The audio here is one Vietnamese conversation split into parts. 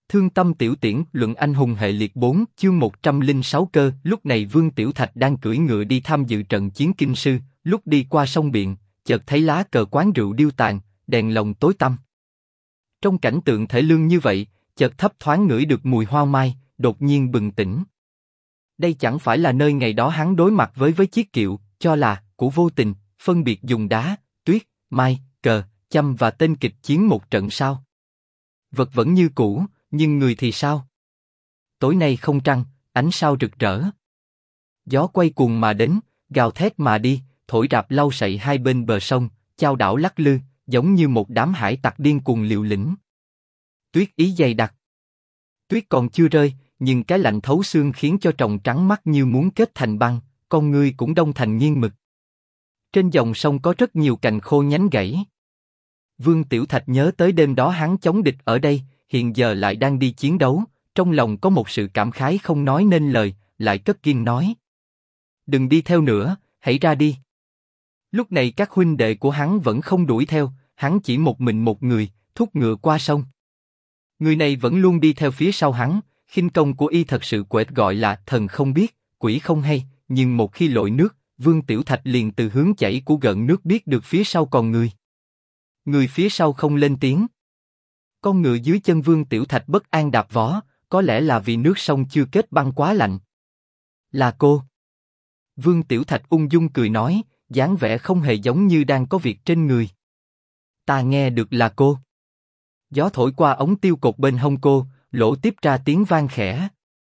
Thương tâm tiểu tiễn, luận anh hùng hệ liệt 4, chương 106 cơ. Lúc này Vương Tiểu Thạch đang cưỡi ngựa đi tham dự trận chiến kinh sư, lúc đi qua sông Biện, chợt thấy lá cờ quán rượu điêu tàn, đèn lồng tối tăm. Trong cảnh tượng thể lương như vậy, chợt thấp thoáng ngửi được mùi hoa mai, đột nhiên bừng tỉnh. Đây chẳng phải là nơi ngày đó hắn đối mặt với Chiết Kiệu, cho là của vô tình, phân biệt dùng đá, tuyết, mai, cờ, châm và tên kịch chiến một trận sao? Vật vẫn như cũ, nhưng người thì sao? Tối nay không trăng, ánh sao rực rỡ. Gió quay cuồng mà đến, gào thét mà đi, thổi rạp lau sậy hai bên bờ sông, chao đảo lắc lư, giống như một đám hải tặc điên cuồng liều lĩnh. Tuyết ý dày đặc. Tuyết còn chưa rơi, nhưng cái lạnh thấu xương khiến cho tròng trắng mắt như muốn kết thành băng, con ngươi cũng đông thành nghiêng mực. Trên dòng sông có rất nhiều cành khô nhánh gãy. Vương Tiểu Thạch nhớ tới đêm đó hắn chống địch ở đây, hiện giờ lại đang đi chiến đấu, trong lòng có một sự cảm khái không nói nên lời, lại cất kiên nói: đừng đi theo nữa, hãy ra đi. Lúc này các huynh đệ của hắn vẫn không đuổi theo, hắn chỉ một mình một người, thúc ngựa qua sông. Người này vẫn luôn đi theo phía sau hắn, khinh công của y thật sự quệt, gọi là thần không biết, quỷ không hay, nhưng một khi lội nước, Vương Tiểu Thạch liền từ hướng chảy của gợn nước biết được phía sau còn người. Người phía sau không lên tiếng. Con ngựa dưới chân Vương Tiểu Thạch bất an đạp vó, có lẽ là vì nước sông chưa kết băng quá lạnh. Là cô. Vương Tiểu Thạch ung dung cười nói, dáng vẻ không hề giống như đang có việc trên người. Ta nghe được là cô. Gió thổi qua ống tiêu cột bên hông cô, lỗ tiếp ra tiếng vang khẽ.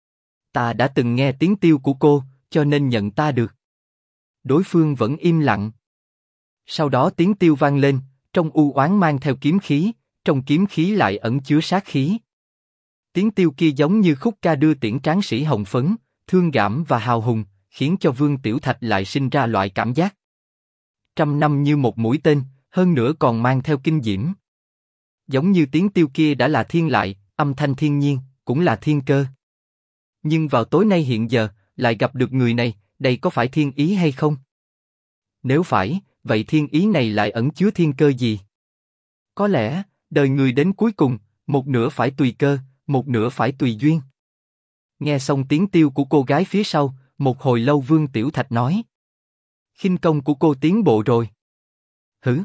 Ta đã từng nghe tiếng tiêu của cô, cho nên nhận ta được. Đối phương vẫn im lặng. Sau đó tiếng tiêu vang lên, trong u oán mang theo kiếm khí, trong kiếm khí lại ẩn chứa sát khí. Tiếng tiêu kia giống như khúc ca đưa tiễn tráng sĩ hồng phấn, thương cảm và hào hùng, khiến cho Vương Tiểu Thạch lại sinh ra loại cảm giác trăm năm như một mũi tên, hơn nữa còn mang theo kinh diễm. Giống như tiếng tiêu kia đã là thiên lại, âm thanh thiên nhiên, cũng là thiên cơ. Nhưng vào tối nay hiện giờ, lại gặp được người này, đây có phải thiên ý hay không? Nếu phải, vậy thiên ý này lại ẩn chứa thiên cơ gì? Có lẽ, đời người đến cuối cùng, một nửa phải tùy cơ, một nửa phải tùy duyên. Nghe xong tiếng tiêu của cô gái phía sau, một hồi lâu Vương Tiểu Thạch nói: khinh công của cô tiến bộ rồi. Hử?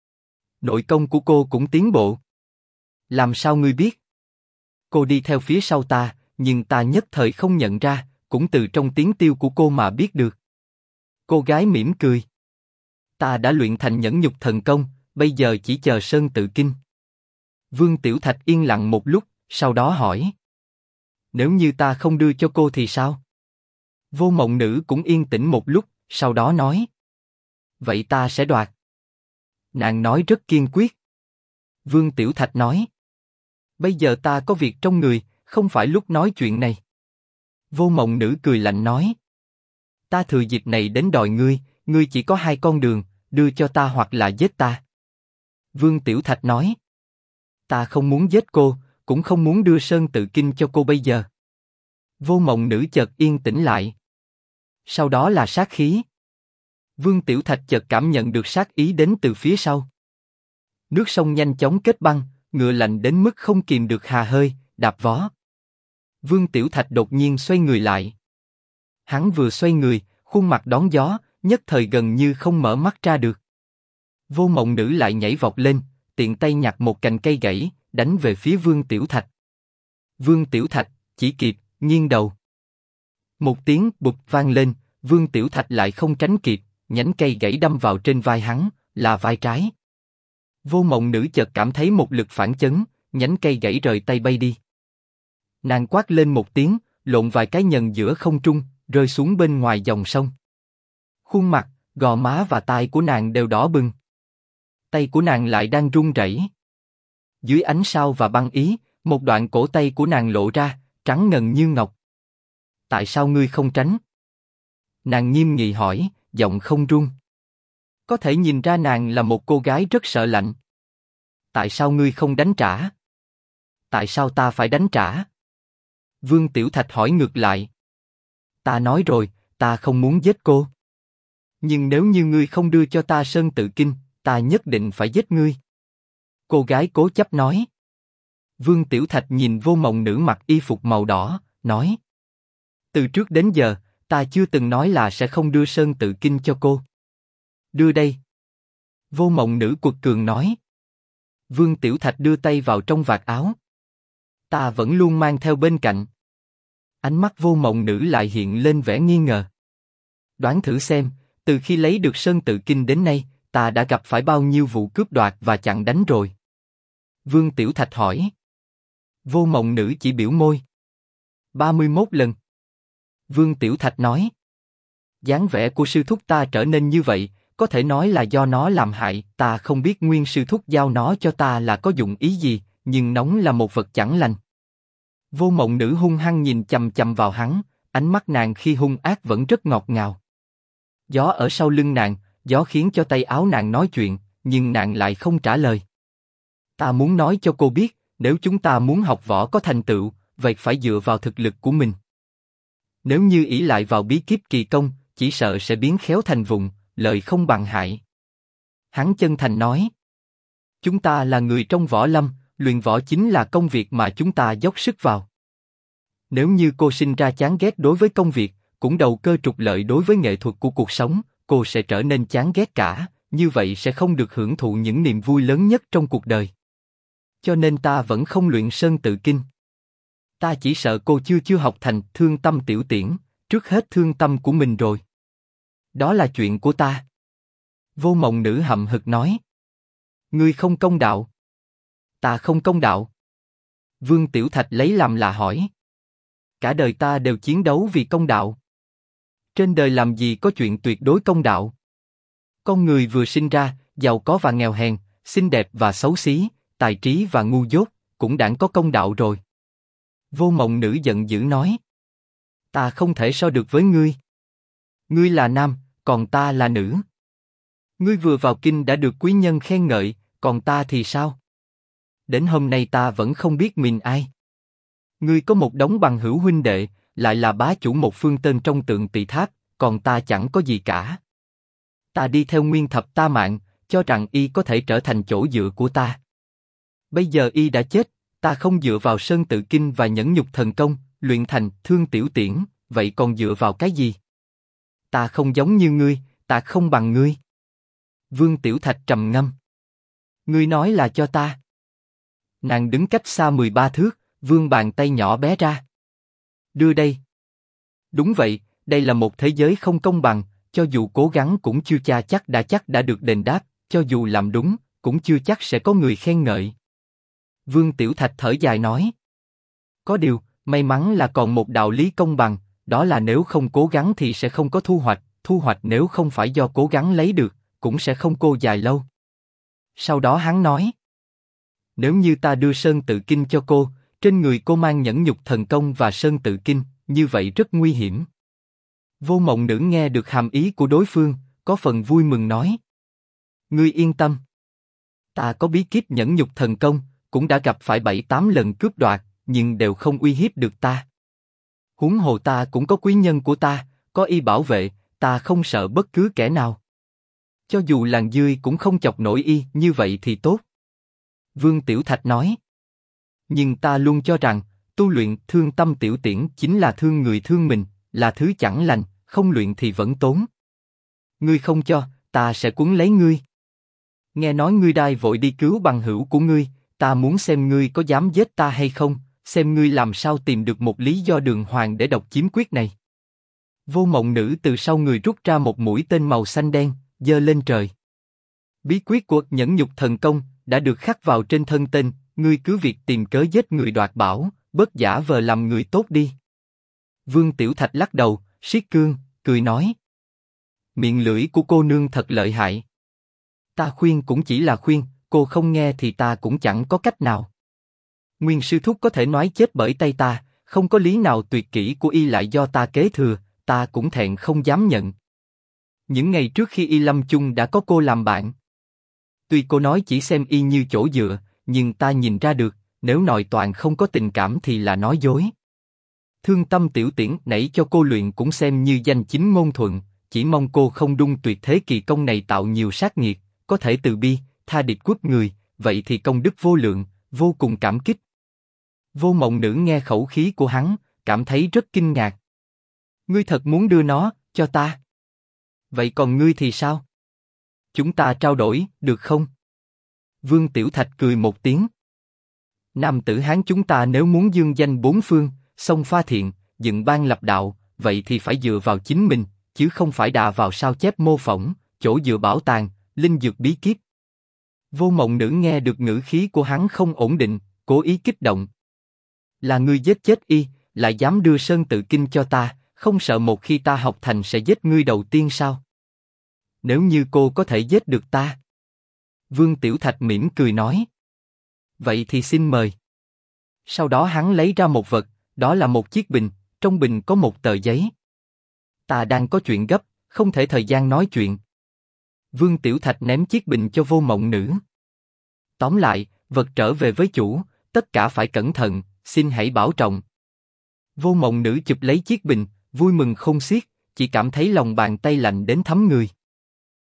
Nội công của cô cũng tiến bộ. Làm sao ngươi biết? Cô đi theo phía sau ta, nhưng ta nhất thời không nhận ra, cũng từ trong tiếng tiêu của cô mà biết được. Cô gái mỉm cười. Ta đã luyện thành nhẫn nhục thần công, bây giờ chỉ chờ Sơn Tự Kinh. Vương Tiểu Thạch yên lặng một lúc, sau đó hỏi: nếu như ta không đưa cho cô thì sao? Vô Mộng Nữ cũng yên tĩnh một lúc, sau đó nói: vậy ta sẽ đoạt. Nàng nói rất kiên quyết. Vương Tiểu Thạch nói: bây giờ ta có việc trong người, không phải lúc nói chuyện này. Vô Mộng Nữ cười lạnh nói: ta thừa dịp này đến đòi ngươi, ngươi chỉ có hai con đường, đưa cho ta hoặc là giết ta. Vương Tiểu Thạch nói: ta không muốn giết cô, cũng không muốn đưa Sơn Tự Kinh cho cô bây giờ. Vô Mộng Nữ chợt yên tĩnh lại. Sau đó là sát khí. Vương Tiểu Thạch chợt cảm nhận được sát ý đến từ phía sau. Nước sông nhanh chóng kết băng, ngựa lạnh đến mức không kìm được hà hơi, đạp vó. Vương Tiểu Thạch đột nhiên xoay người lại. Hắn vừa xoay người, khuôn mặt đón gió, nhất thời gần như không mở mắt ra được. Vô Mộng Nữ lại nhảy vọt lên, tiện tay nhặt một cành cây gãy, đánh về phía Vương Tiểu Thạch. Vương Tiểu Thạch chỉ kịp nghiêng đầu. Một tiếng bụp vang lên, Vương Tiểu Thạch lại không tránh kịp, nhánh cây gãy đâm vào trên vai hắn, là vai trái. Vô Mộng Nữ chợt cảm thấy một lực phản chấn, nhánh cây gãy rời tay bay đi. Nàng quát lên một tiếng, lộn vài cái nhần giữa không trung, rơi xuống bên ngoài dòng sông. Khuôn mặt, gò má và tai của nàng đều đỏ bừng. Tay của nàng lại đang run rẩy. Dưới ánh sao và băng ý, một đoạn cổ tay của nàng lộ ra, trắng ngần như ngọc. Tại sao ngươi không tránh? Nàng nghiêm nghị hỏi, giọng không run. Có thể nhìn ra nàng là một cô gái rất sợ lạnh. Tại sao ngươi không đánh trả? Tại sao ta phải đánh trả? Vương Tiểu Thạch hỏi ngược lại. Ta nói rồi, ta không muốn giết cô. Nhưng nếu như ngươi không đưa cho ta Sơn Tự Kinh, ta nhất định phải giết ngươi. Cô gái cố chấp nói. Vương Tiểu Thạch nhìn Vô Mộng Nữ mặc y phục màu đỏ, nói. Từ trước đến giờ, ta chưa từng nói là sẽ không đưa Sơn Tự Kinh cho cô. Đưa đây. Vô Mộng Nữ quật cường nói. Vương Tiểu Thạch đưa tay vào trong vạt áo. Ta vẫn luôn mang theo bên cạnh. Ánh mắt Vô Mộng Nữ lại hiện lên vẻ nghi ngờ. Đoán thử xem, từ khi lấy được Sơn Tự Kinh đến nay, ta đã gặp phải bao nhiêu vụ cướp đoạt và chặn đánh rồi? Vương Tiểu Thạch hỏi. Vô Mộng Nữ chỉ biểu môi. 31 lần. Vương Tiểu Thạch nói. Dáng vẻ của sư thúc ta trở nên như vậy, có thể nói là do nó làm hại. Ta không biết nguyên sư thúc giao nó cho ta là có dụng ý gì, nhưng nóng là một vật chẳng lành. Vô Mộng Nữ hung hăng nhìn chằm chằm vào hắn, ánh mắt nàng khi hung ác vẫn rất ngọt ngào. Gió ở sau lưng nàng, gió khiến cho tay áo nàng nói chuyện, nhưng nàng lại không trả lời. Ta muốn nói cho cô biết, nếu chúng ta muốn học võ có thành tựu, vậy phải dựa vào thực lực của mình. Nếu như ỷ lại vào bí kíp kỳ công, chỉ sợ sẽ biến khéo thành vụng, lợi không bằng hại. Hắn chân thành nói. Chúng ta là người trong võ lâm, luyện võ chính là công việc mà chúng ta dốc sức vào. Nếu như cô sinh ra chán ghét đối với công việc, cũng đầu cơ trục lợi đối với nghệ thuật của cuộc sống, cô sẽ trở nên chán ghét cả, như vậy sẽ không được hưởng thụ những niềm vui lớn nhất trong cuộc đời. Cho nên ta vẫn không luyện Sơn Tự Kinh. Ta chỉ sợ cô chưa học thành Thương Tâm Tiểu Tiễn, trước hết thương tâm của mình rồi. Đó là chuyện của ta. Vô Mộng Nữ hậm hực nói. Ngươi không công đạo. Ta không công đạo. Vương Tiểu Thạch lấy làm lạ hỏi. Cả đời ta đều chiến đấu vì công đạo. Trên đời làm gì có chuyện tuyệt đối công đạo? Con người vừa sinh ra, giàu có và nghèo hèn, xinh đẹp và xấu xí, tài trí và ngu dốt, cũng đã có công đạo rồi. Vô Mộng Nữ giận dữ nói. Ta không thể so được với ngươi. Ngươi là nam, còn ta là nữ. Ngươi vừa vào kinh đã được quý nhân khen ngợi, còn ta thì sao? Đến hôm nay ta vẫn không biết mình ai. Ngươi có một đống bằng hữu huynh đệ, lại là bá chủ một phương tên trong Tượng Tỳ Tháp, còn ta chẳng có gì cả. Ta đi theo Nguyên Thập Ta Mạng, cho rằng y có thể trở thành chỗ dựa của ta. Bây giờ y đã chết, ta không dựa vào Sơn Tự Kinh và nhẫn nhục thần công, luyện thành Thương Tiểu Tiễn, vậy còn dựa vào cái gì? Ta không giống như ngươi, ta không bằng ngươi. Vương Tiểu Thạch trầm ngâm. Ngươi nói là cho ta. Nàng đứng cách xa 13 thước, vươn bàn tay nhỏ bé ra. Đưa đây. Đúng vậy, đây là một thế giới không công bằng, cho dù cố gắng cũng chưa chắc đã được đền đáp, cho dù làm đúng, cũng chưa chắc sẽ có người khen ngợi. Vương Tiểu Thạch thở dài nói. Có điều, may mắn là còn một đạo lý công bằng, đó là nếu không cố gắng thì sẽ không có thu hoạch nếu không phải do cố gắng lấy được, cũng sẽ không cô dài lâu. Sau đó hắn nói. Nếu như ta đưa Sơn Tự Kinh cho cô, trên người cô mang nhẫn nhục thần công và Sơn Tự Kinh, như vậy rất nguy hiểm. Vô Mộng Nữ nghe được hàm ý của đối phương, có phần vui mừng nói. Ngươi yên tâm. Ta có bí kíp nhẫn nhục thần công, cũng đã gặp phải 7-8 lần cướp đoạt, nhưng đều không uy hiếp được ta. Huống hồ ta cũng có quý nhân của ta, có y bảo vệ, ta không sợ bất cứ kẻ nào. Cho dù làng dươi cũng không chọc nổi y, như vậy thì tốt. Vương Tiểu Thạch nói. Nhưng ta luôn cho rằng, tu luyện Thương Tâm Tiểu Tiễn chính là thương người thương mình, là thứ chẳng lành, không luyện thì vẫn tốn. Ngươi không cho, ta sẽ cuốn lấy ngươi. Nghe nói ngươi đai vội đi cứu bằng hữu của ngươi, ta muốn xem ngươi có dám giết ta hay không, xem ngươi làm sao tìm được một lý do đường hoàng để độc chiếm quyết này. Vô Mộng Nữ từ sau người rút ra một mũi tên màu xanh đen, giơ lên trời. Bí quyết của nhẫn nhục thần công đã được khắc vào trên thân tên, ngươi cứ việc tìm cớ giết người đoạt bảo, bớt giả vờ làm người tốt đi. Vương Tiểu Thạch lắc đầu, siết cương, cười nói. Miệng lưỡi của cô nương thật lợi hại. Ta khuyên cũng chỉ là khuyên, cô không nghe thì ta cũng chẳng có cách nào. Nguyên sư thúc có thể nói chết bởi tay ta, không có lý nào tuyệt kỹ của y lại do ta kế thừa, ta cũng thẹn không dám nhận. Những ngày trước khi y lâm chung đã có cô làm bạn. Tuy cô nói chỉ xem y như chỗ dựa, nhưng ta nhìn ra được, nếu nội toàn không có tình cảm thì là nói dối. Thương Tâm Tiểu Tiễn nãy cho cô luyện cũng xem như danh chính ngôn thuận, chỉ mong cô không đung tuyệt thế kỳ công này tạo nhiều sát nghiệt, có thể từ bi, tha địch quốc người, vậy thì công đức vô lượng, vô cùng cảm kích. Vô Mộng Nữ nghe khẩu khí của hắn, cảm thấy rất kinh ngạc. Ngươi thật muốn đưa nó cho ta? Vậy còn ngươi thì sao? Chúng ta trao đổi, được không? Vương Tiểu Thạch cười một tiếng. Nam tử Hán chúng ta nếu muốn dương danh bốn phương, xông pha thiện, dựng ban lập đạo, vậy thì phải dựa vào chính mình, chứ không phải đà vào sao chép mô phỏng, chỗ dựa bảo tàng, linh dược bí kíp. Vô Mộng Nữ nghe được ngữ khí của hắn không ổn định, cố ý kích động. Là ngươi giết chết y, lại dám đưa Sơn Tự Kinh cho ta, không sợ một khi ta học thành sẽ giết ngươi đầu tiên sao? Nếu như cô có thể giết được ta. Vương Tiểu Thạch mỉm cười nói. Vậy thì xin mời. Sau đó hắn lấy ra một vật, đó là một chiếc bình, trong bình có một tờ giấy. Ta đang có chuyện gấp, không thể thời gian nói chuyện. Vương Tiểu Thạch ném chiếc bình cho Vô Mộng Nữ. Tóm lại, vật trở về với chủ, tất cả phải cẩn thận, xin hãy bảo trọng. Vô Mộng Nữ chụp lấy chiếc bình, vui mừng khôn xiết, chỉ cảm thấy lòng bàn tay lạnh đến thấm người.